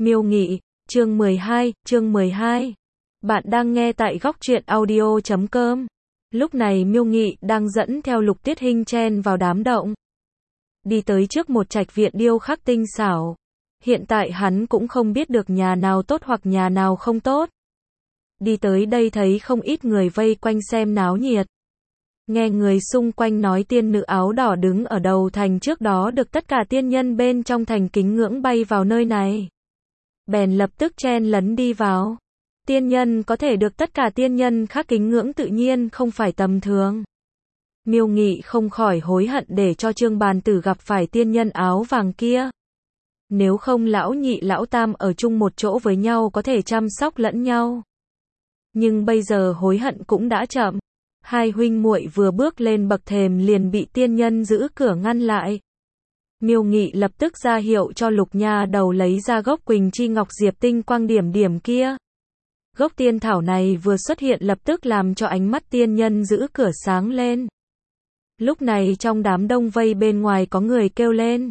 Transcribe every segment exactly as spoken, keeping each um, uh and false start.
Miêu Nghị, chương mười hai, chương mười hai. Bạn đang nghe tại góc truyện audio chấm com. Lúc này Miêu Nghị đang dẫn theo Lục Tuyết Hinh chen vào đám động. Đi tới trước một trạch viện điêu khắc tinh xảo. Hiện tại hắn cũng không biết được nhà nào tốt hoặc nhà nào không tốt. Đi tới đây thấy không ít người vây quanh xem náo nhiệt. Nghe người xung quanh nói tiên nữ áo đỏ đứng ở đầu thành trước đó được tất cả tiên nhân bên trong thành kính ngưỡng bay vào nơi này. Bèn lập tức chen lấn đi vào. Tiên nhân có thể được tất cả tiên nhân khác kính ngưỡng tự nhiên không phải tầm thường. Miêu Nghị không khỏi hối hận để cho Trương Bàn Tử gặp phải tiên nhân áo vàng kia. Nếu không lão nhị lão tam ở chung một chỗ với nhau có thể chăm sóc lẫn nhau. Nhưng bây giờ hối hận cũng đã chậm. Hai huynh muội vừa bước lên bậc thềm liền bị tiên nhân giữ cửa ngăn lại. Miêu Nghị lập tức ra hiệu cho Lục Nha Đầu lấy ra gốc Quỳnh Chi Ngọc Diệp tinh quang điểm điểm kia. Gốc tiên thảo này vừa xuất hiện lập tức làm cho ánh mắt tiên nhân giữ cửa sáng lên. Lúc này trong đám đông vây bên ngoài có người kêu lên.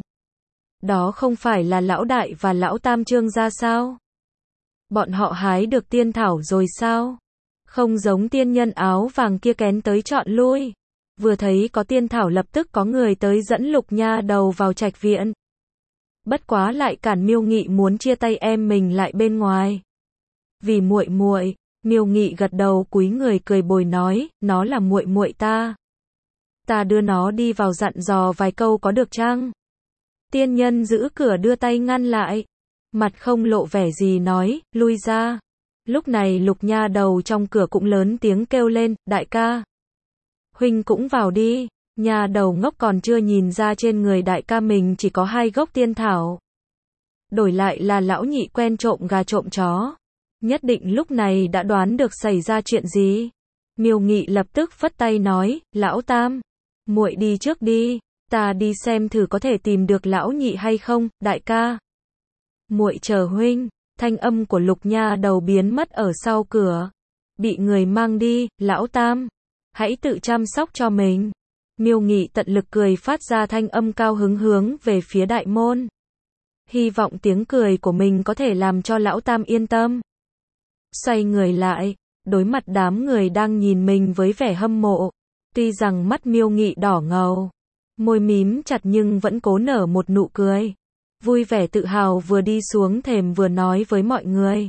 Đó không phải là lão đại và lão tam Trương gia sao? Bọn họ hái được tiên thảo rồi sao? Không giống tiên nhân áo vàng kia kén tới chọn lui. Vừa thấy có tiên thảo lập tức có người tới dẫn Lục Nha Đầu vào trạch viện. Bất quá lại cản Miêu Nghị muốn chia tay em mình lại bên ngoài. Vì muội muội, Miêu Nghị gật đầu cúi người cười bồi nói, nó là muội muội ta. Ta đưa nó đi vào dặn dò vài câu có được chăng? Tiên nhân giữ cửa đưa tay ngăn lại. Mặt không lộ vẻ gì nói, lui ra. Lúc này Lục Nha Đầu trong cửa cũng lớn tiếng kêu lên, đại ca. Huynh cũng vào đi. Nha đầu ngốc còn chưa nhìn ra trên người đại ca mình chỉ có hai gốc tiên thảo. Đổi lại là lão nhị quen trộm gà trộm chó. Nhất định lúc này đã đoán được xảy ra chuyện gì. Miêu Nghị lập tức phất tay nói, lão tam. Muội đi trước đi. Ta đi xem thử có thể tìm được lão nhị hay không, đại ca. Muội chờ huynh. Thanh âm của Lục Nha Đầu biến mất ở sau cửa. Bị người mang đi, lão tam. Hãy tự chăm sóc cho mình. Miêu Nghị tận lực cười phát ra thanh âm cao hứng hướng về phía đại môn. Hy vọng tiếng cười của mình có thể làm cho lão tam yên tâm. Xoay người lại, đối mặt đám người đang nhìn mình với vẻ hâm mộ. Tuy rằng mắt Miêu Nghị đỏ ngầu, môi mím chặt nhưng vẫn cố nở một nụ cười. Vui vẻ tự hào vừa đi xuống thềm vừa nói với mọi người.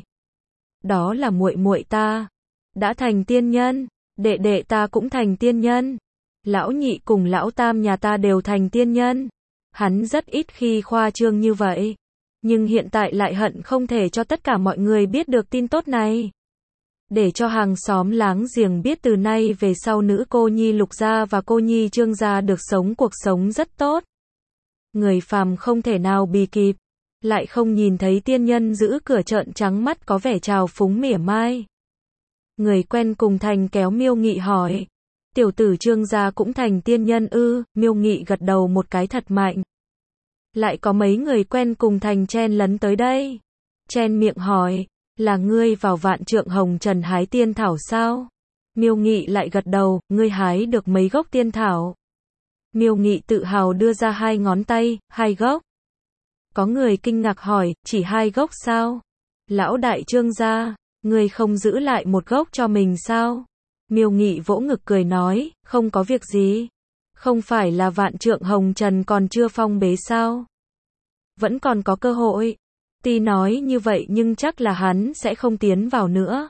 Đó là muội muội ta. Đã thành tiên nhân. Đệ đệ ta cũng thành tiên nhân. Lão nhị cùng lão tam nhà ta đều thành tiên nhân. Hắn rất ít khi khoa trương như vậy. Nhưng hiện tại lại hận không thể cho tất cả mọi người biết được tin tốt này. Để cho hàng xóm láng giềng biết từ nay về sau nữ cô nhi Lục gia và cô nhi Trương gia được sống cuộc sống rất tốt. Người phàm không thể nào bì kịp. Lại không nhìn thấy tiên nhân giữ cửa trợn trắng mắt có vẻ trào phúng mỉa mai. Người quen cùng thành kéo Miêu Nghị hỏi. Tiểu tử Trương gia cũng thành tiên nhân ư? Miêu Nghị gật đầu một cái thật mạnh. Lại có mấy người quen cùng thành chen lấn tới đây. Chen miệng hỏi. Là ngươi vào Vạn Trượng Hồng Trần hái tiên thảo sao? Miêu Nghị lại gật đầu. Ngươi hái được mấy gốc tiên thảo? Miêu Nghị tự hào đưa ra hai ngón tay. Hai gốc. Có người kinh ngạc hỏi. Chỉ hai gốc sao? Lão đại Trương gia, ngươi không giữ lại một gốc cho mình sao? Miêu Nghị vỗ ngực cười nói, không có việc gì. Không phải là Vạn Trượng Hồng Trần còn chưa phong bế sao? Vẫn còn có cơ hội. Tuy nói như vậy nhưng chắc là hắn sẽ không tiến vào nữa.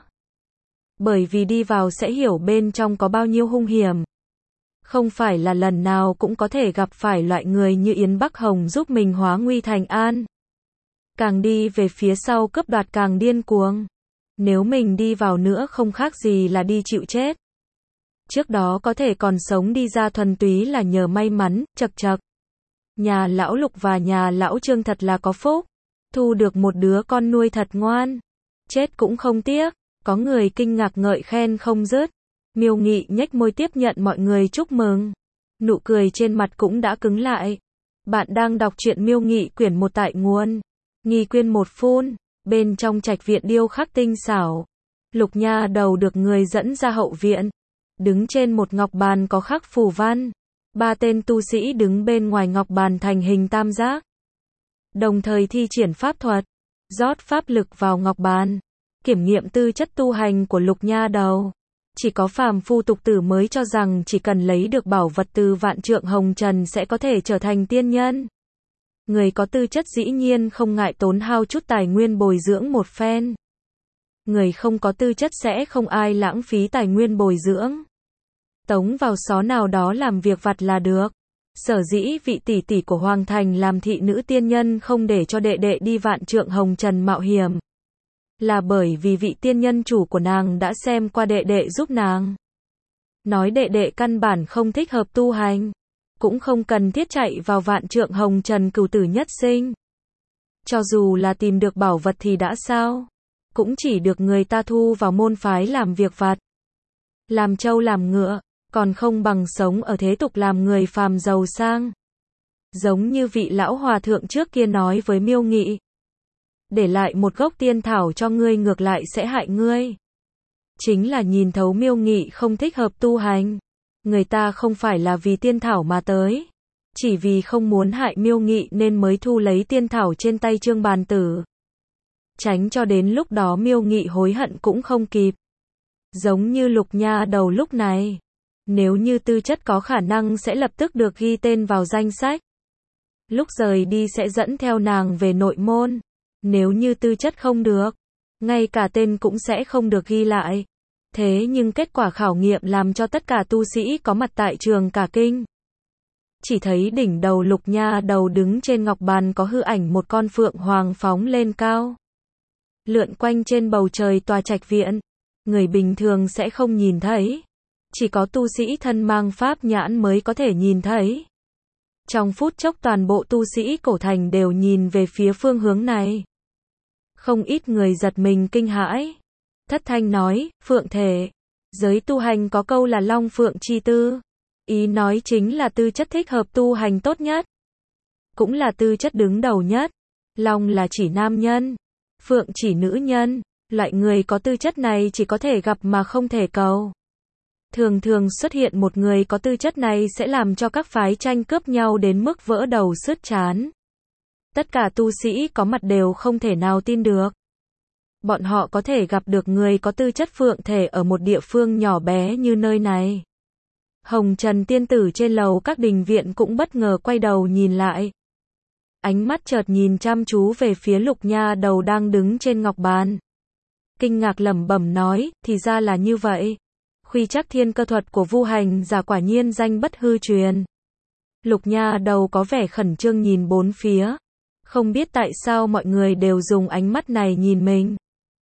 Bởi vì đi vào sẽ hiểu bên trong có bao nhiêu hung hiểm. Không phải là lần nào cũng có thể gặp phải loại người như Yến Bắc Hồng giúp mình hóa nguy thành an. Càng đi về phía sau cướp đoạt càng điên cuồng. Nếu mình đi vào nữa không khác gì là đi chịu chết. Trước đó có thể còn sống đi ra thuần túy là nhờ may mắn, chật chật. Nhà lão Lục và nhà lão Trương thật là có phúc. Thu được một đứa con nuôi thật ngoan. Chết cũng không tiếc. Có người kinh ngạc ngợi khen không dứt. Miêu Nghị nhếch môi tiếp nhận mọi người chúc mừng. Nụ cười trên mặt cũng đã cứng lại. Bạn đang đọc truyện Miêu Nghị quyển một tại nguồn. Nghi quyên một phun. Bên trong trạch viện điêu khắc tinh xảo. Lục Nha Đầu được người dẫn ra hậu viện. Đứng trên một ngọc bàn có khắc phù văn. Ba tên tu sĩ đứng bên ngoài ngọc bàn thành hình tam giác. Đồng thời thi triển pháp thuật. rót pháp lực vào ngọc bàn, kiểm nghiệm tư chất tu hành của Lục Nha Đầu. Chỉ có phàm phu tục tử mới cho rằng chỉ cần lấy được bảo vật từ vạn trượng hồng trần sẽ có thể trở thành tiên nhân. Người có tư chất dĩ nhiên không ngại tốn hao chút tài nguyên bồi dưỡng một phen. Người không có tư chất sẽ không ai lãng phí tài nguyên bồi dưỡng. Tống vào xó nào đó làm việc vặt là được. Sở dĩ vị tỷ tỷ của Hoàng Thành làm thị nữ tiên nhân không để cho đệ đệ đi vạn trượng hồng trần mạo hiểm. Là bởi vì vị tiên nhân chủ của nàng đã xem qua đệ đệ giúp nàng. Nói đệ đệ căn bản không thích hợp tu hành. Cũng không cần thiết chạy vào vạn trượng hồng trần cửu tử nhất sinh. Cho dù là tìm được bảo vật thì đã sao? Cũng chỉ được người ta thu vào môn phái làm việc vặt. Làm trâu làm ngựa, còn không bằng sống ở thế tục làm người phàm giàu sang. Giống như vị lão hòa thượng trước kia nói với Miêu Nghị. Để lại một gốc tiên thảo cho ngươi ngược lại sẽ hại ngươi. Chính là nhìn thấu Miêu Nghị không thích hợp tu hành. Người ta không phải là vì tiên thảo mà tới. Chỉ vì không muốn hại Miêu Nghị nên mới thu lấy tiên thảo trên tay Trương Bàn Tử. Tránh cho đến lúc đó Miêu Nghị hối hận cũng không kịp. Giống như Lục Nha Đầu lúc này. Nếu như tư chất có khả năng sẽ lập tức được ghi tên vào danh sách. Lúc rời đi sẽ dẫn theo nàng về nội môn. Nếu như tư chất không được, ngay cả tên cũng sẽ không được ghi lại. Thế nhưng kết quả khảo nghiệm làm cho tất cả tu sĩ có mặt tại trường cả kinh. Chỉ thấy đỉnh đầu Lục Nha Đầu đứng trên ngọc bàn có hư ảnh một con phượng hoàng phóng lên cao. Lượn quanh trên bầu trời tòa trạch viện. Người bình thường sẽ không nhìn thấy. Chỉ có tu sĩ thân mang pháp nhãn mới có thể nhìn thấy. Trong phút chốc toàn bộ tu sĩ cổ thành đều nhìn về phía phương hướng này. Không ít người giật mình kinh hãi. Thất thanh nói, phượng thể. Giới tu hành có câu là long phượng chi tư. Ý nói chính là tư chất thích hợp tu hành tốt nhất. Cũng là tư chất đứng đầu nhất. Long là chỉ nam nhân. Phượng chỉ nữ nhân. Loại người có tư chất này chỉ có thể gặp mà không thể cầu. Thường thường xuất hiện một người có tư chất này sẽ làm cho các phái tranh cướp nhau đến mức vỡ đầu sứt trán. Tất cả tu sĩ có mặt đều không thể nào tin được. Bọn họ có thể gặp được người có tư chất phượng thể ở một địa phương nhỏ bé như nơi này. Hồng Trần tiên tử trên lầu các đình viện cũng bất ngờ quay đầu nhìn lại. Ánh mắt chợt nhìn chăm chú về phía Lục Nha Đầu đang đứng trên ngọc bàn. Kinh ngạc lẩm bẩm nói, thì ra là như vậy. Khuy trắc thiên cơ thuật của Vu hành giả quả nhiên danh bất hư truyền. Lục Nha Đầu có vẻ khẩn trương nhìn bốn phía. Không biết tại sao mọi người đều dùng ánh mắt này nhìn mình.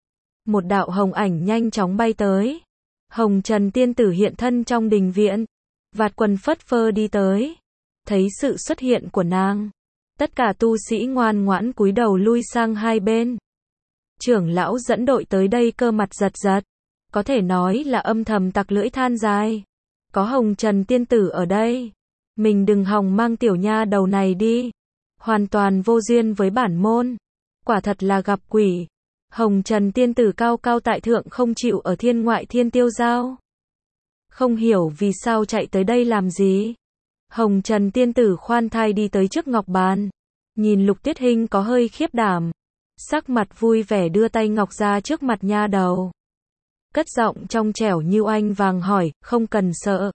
Một đạo hồng ảnh nhanh chóng bay tới. Hồng Trần tiên tử hiện thân trong đình viện. Vạt quần phất phơ đi tới. Thấy sự xuất hiện của nàng. Tất cả tu sĩ ngoan ngoãn cúi đầu lui sang hai bên. Trưởng lão dẫn đội tới đây cơ mặt giật giật. Có thể nói là âm thầm tặc lưỡi than dài. Có Hồng Trần tiên tử ở đây. Mình đừng hòng mang tiểu nha đầu này đi. Hoàn toàn vô duyên với bản môn. Quả thật là gặp quỷ. Hồng Trần tiên tử cao cao tại thượng không chịu ở thiên ngoại thiên tiêu giao. Không hiểu vì sao chạy tới đây làm gì. Hồng Trần tiên tử khoan thai đi tới trước ngọc bàn. Nhìn Lục Tuyết Hinh có hơi khiếp đảm. Sắc mặt vui vẻ đưa tay ngọc ra trước mặt nha đầu. Cất giọng trong trẻo như oanh vàng hỏi, không cần sợ.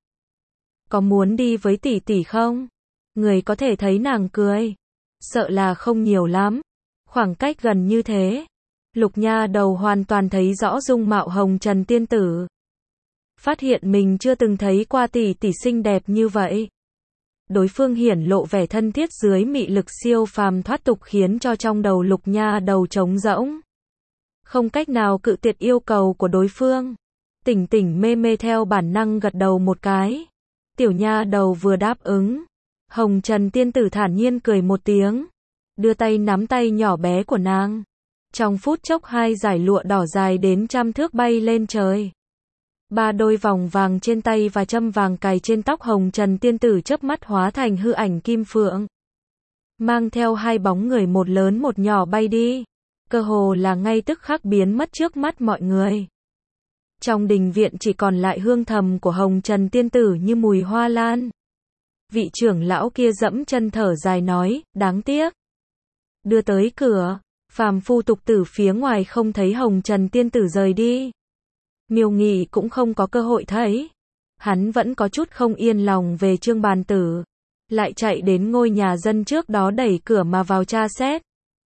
Có muốn đi với tỷ tỷ không? Người có thể thấy nàng cười. Sợ là không nhiều lắm. Khoảng cách gần như thế. Lục Nha Đầu hoàn toàn thấy rõ dung mạo Hồng Trần tiên tử. Phát hiện mình chưa từng thấy qua tỷ tỷ xinh đẹp như vậy. Đối phương hiển lộ vẻ thân thiết dưới mị lực siêu phàm thoát tục khiến cho trong đầu Lục Nha Đầu trống rỗng. Không cách nào cự tuyệt yêu cầu của đối phương. Tỉnh tỉnh mê mê theo bản năng gật đầu một cái. Tiểu nha đầu vừa đáp ứng. Hồng Trần tiên tử thản nhiên cười một tiếng. Đưa tay nắm tay nhỏ bé của nàng. Trong phút chốc hai dải lụa đỏ dài đến trăm thước bay lên trời. Ba đôi vòng vàng trên tay và châm vàng cài trên tóc Hồng Trần tiên tử chớp mắt hóa thành hư ảnh kim phượng. Mang theo hai bóng người một lớn một nhỏ bay đi. Cơ hồ là ngay tức khắc biến mất trước mắt mọi người. Trong đình viện chỉ còn lại hương thầm của Hồng Trần tiên tử như mùi hoa lan. Vị trưởng lão kia dẫm chân thở dài nói, đáng tiếc. Đưa tới cửa, Phàm phu tục tử phía ngoài không thấy hồng trần tiên tử rời đi. Miêu Nghị cũng không có cơ hội thấy. Hắn vẫn có chút không yên lòng về Trương Bàn Tử. Lại chạy đến ngôi nhà dân trước đó đẩy cửa mà vào tra xét.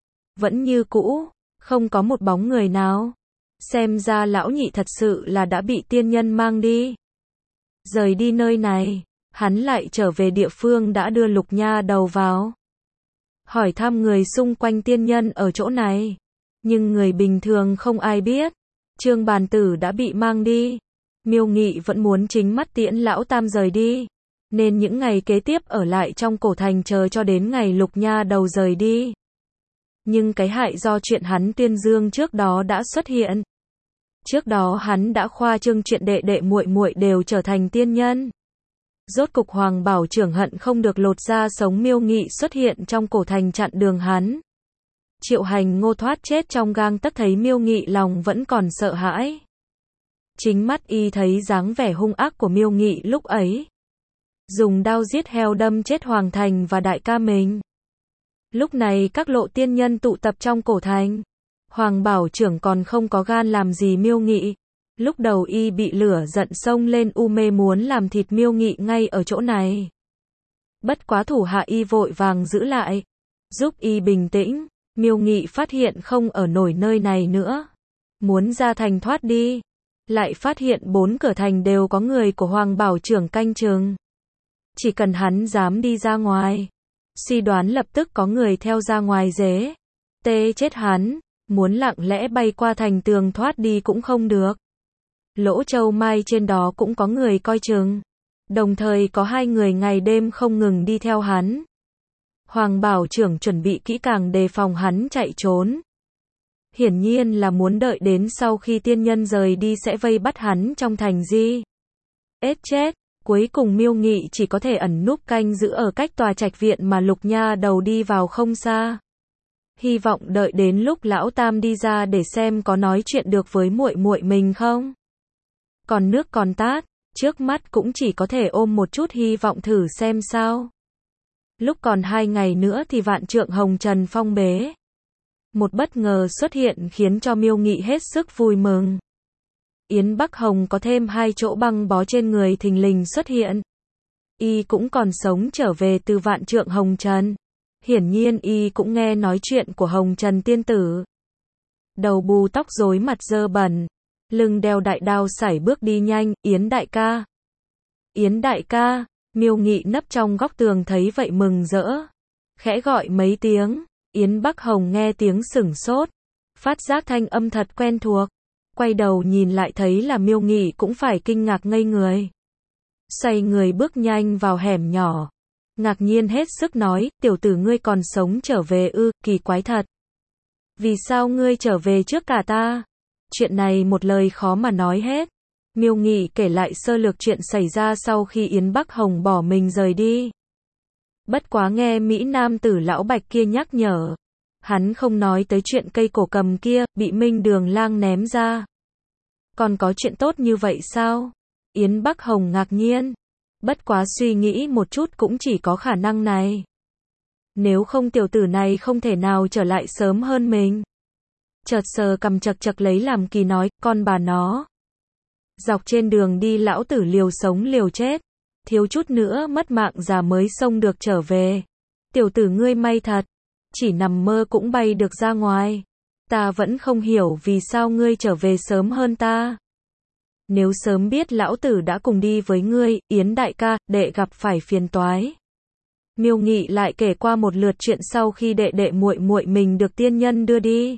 Vẫn như cũ, không có một bóng người nào. Xem ra lão nhị thật sự là đã bị tiên nhân mang đi. Rời đi nơi này, hắn lại trở về địa phương đã đưa Lục Nha đầu vào. Hỏi thăm người xung quanh tiên nhân ở chỗ này. Nhưng người bình thường không ai biết. Trương Bàn Tử đã bị mang đi. Miêu Nghị vẫn muốn chính mắt tiễn lão tam rời đi. Nên những ngày kế tiếp ở lại trong cổ thành chờ cho đến ngày Lục Nha đầu rời đi. Nhưng cái hại do chuyện hắn tuyên dương trước đó đã xuất hiện. Trước đó hắn đã khoa trương chuyện đệ đệ muội muội đều trở thành tiên nhân. Rốt cục Hoàng Bảo Trưởng hận không được lột da sống Miêu Nghị xuất hiện trong cổ thành chặn đường hắn. Triệu Hành Ngô thoát chết trong gang tấc thấy Miêu Nghị lòng vẫn còn sợ hãi. Chính mắt y thấy dáng vẻ hung ác của Miêu Nghị lúc ấy. Dùng đao giết heo đâm chết Hoàng Thành và đại ca mình. Lúc này các lộ tiên nhân tụ tập trong cổ thành. Hoàng Bảo Trưởng còn không có gan làm gì Miêu Nghị. Lúc đầu y bị lửa giận xông lên u mê muốn làm thịt Miêu Nghị ngay ở chỗ này. Bất quá thủ hạ y vội vàng giữ lại. Giúp y bình tĩnh. Miêu Nghị phát hiện không ở nổi nơi này nữa. Muốn ra thành thoát đi. Lại phát hiện bốn cửa thành đều có người của Hoàng Bảo Trưởng canh chừng. Chỉ cần hắn dám đi ra ngoài. Suy đoán lập tức có người theo ra ngoài dế. Tê chết hắn. Muốn lặng lẽ bay qua thành tường thoát đi cũng không được. Lỗ Châu Mai trên đó cũng có người coi chừng. Đồng thời có hai người ngày đêm không ngừng đi theo hắn. Hoàng Bảo Trưởng chuẩn bị kỹ càng đề phòng hắn chạy trốn. Hiển nhiên là muốn đợi đến sau khi tiên nhân rời đi sẽ vây bắt hắn trong thành di. Ết chết, cuối cùng Miêu Nghị chỉ có thể ẩn núp canh giữ ở cách tòa trạch viện mà Lục Nha đầu đi vào không xa. Hy vọng đợi đến lúc lão tam đi ra để xem có nói chuyện được với muội muội mình không. Còn nước còn tát, trước mắt cũng chỉ có thể ôm một chút hy vọng thử xem sao. Lúc còn hai ngày nữa thì vạn trượng hồng trần phong bế. Một bất ngờ xuất hiện khiến cho Miêu Nghị hết sức vui mừng. Yến Bắc Hồng có thêm hai chỗ băng bó trên người thình lình xuất hiện. Y cũng còn sống trở về từ vạn trượng hồng trần. Hiển nhiên y cũng nghe nói chuyện của Hồng Trần tiên tử. Đầu bù tóc rối mặt dơ bẩn. Lưng đeo đại đao sải bước đi nhanh. Yến đại ca. Yến đại ca. Miêu Nghị nấp trong góc tường thấy vậy mừng rỡ. Khẽ gọi mấy tiếng. Yến Bắc Hồng nghe tiếng sửng sốt. Phát giác thanh âm thật quen thuộc. Quay đầu nhìn lại thấy là Miêu Nghị cũng phải kinh ngạc ngây người. Xoay người bước nhanh vào hẻm nhỏ. Ngạc nhiên hết sức nói, tiểu tử ngươi còn sống trở về ư, kỳ quái thật. Vì sao ngươi trở về trước cả ta? Chuyện này một lời khó mà nói hết. Miêu Nghị kể lại sơ lược chuyện xảy ra sau khi Yến Bắc Hồng bỏ mình rời đi. Bất quá nghe Mỹ Nam tử lão Bạch kia nhắc nhở. Hắn không nói tới chuyện cây cổ cầm kia, bị Minh Đường Lang ném ra. Còn có chuyện tốt như vậy sao? Yến Bắc Hồng ngạc nhiên. Bất quá suy nghĩ một chút cũng chỉ có khả năng này. Nếu không tiểu tử này không thể nào trở lại sớm hơn mình. Chợt sờ cầm chật chật lấy làm kỳ nói, con bà nó. Dọc trên đường đi lão tử liều sống liều chết. Thiếu chút nữa mất mạng già mới xông được trở về. Tiểu tử ngươi may thật. Chỉ nằm mơ cũng bay được ra ngoài. Ta vẫn không hiểu vì sao ngươi trở về sớm hơn ta. Nếu sớm biết lão tử đã cùng đi với ngươi, Yến đại ca, đệ gặp phải phiền toái. Miêu Nghị lại kể qua một lượt chuyện sau khi đệ đệ muội muội mình được tiên nhân đưa đi.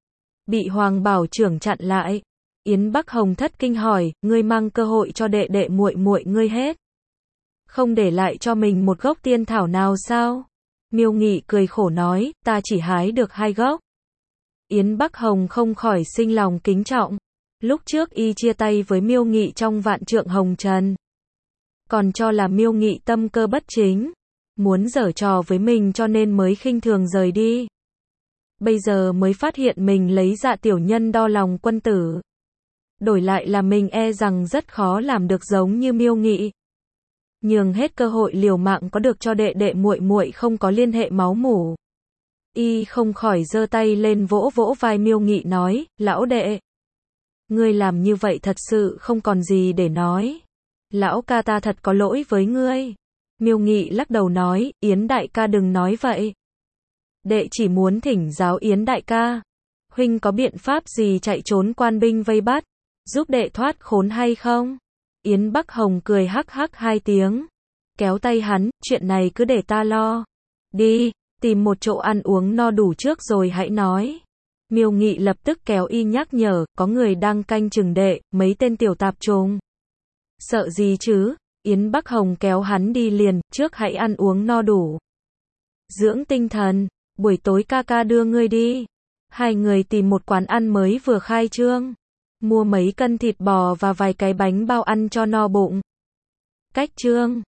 Bị Hoàng Bảo Trưởng chặn lại. Yến Bắc Hồng thất kinh hỏi, ngươi mang cơ hội cho đệ đệ muội muội ngươi hết. Không để lại cho mình một gốc tiên thảo nào sao? Miêu Nghị cười khổ nói, ta chỉ hái được hai gốc. Yến Bắc Hồng không khỏi sinh lòng kính trọng. Lúc trước y chia tay với Miêu Nghị trong vạn trượng hồng trần. Còn cho là Miêu Nghị tâm cơ bất chính. Muốn giở trò với mình cho nên mới khinh thường rời đi. Bây giờ mới phát hiện mình lấy dạ tiểu nhân đo lòng quân tử. Đổi lại là mình e rằng rất khó làm được giống như Miêu Nghị. Nhường hết cơ hội liều mạng có được cho đệ đệ muội muội không có liên hệ máu mủ. Y không khỏi giơ tay lên vỗ vỗ vai Miêu Nghị nói, lão đệ. Ngươi làm như vậy thật sự không còn gì để nói. Lão ca ta thật có lỗi với ngươi. Miêu Nghị lắc đầu nói, Yến đại ca đừng nói vậy. Đệ chỉ muốn thỉnh giáo Yến đại ca. Huynh có biện pháp gì chạy trốn quan binh vây bắt, giúp đệ thoát khốn hay không? Yến Bắc Hồng cười hắc hắc hai tiếng. Kéo tay hắn, chuyện này cứ để ta lo. Đi, tìm một chỗ ăn uống no đủ trước rồi hãy nói. Miêu Nghị lập tức kéo y nhắc nhở, có người đang canh chừng đệ, mấy tên tiểu tạp trùng. Sợ gì chứ? Yến Bắc Hồng kéo hắn đi liền, trước hãy ăn uống no đủ. Dưỡng tinh thần, buổi tối ca ca đưa ngươi đi. Hai người tìm một quán ăn mới vừa khai trương. Mua mấy cân thịt bò và vài cái bánh bao ăn cho no bụng. Cách trương.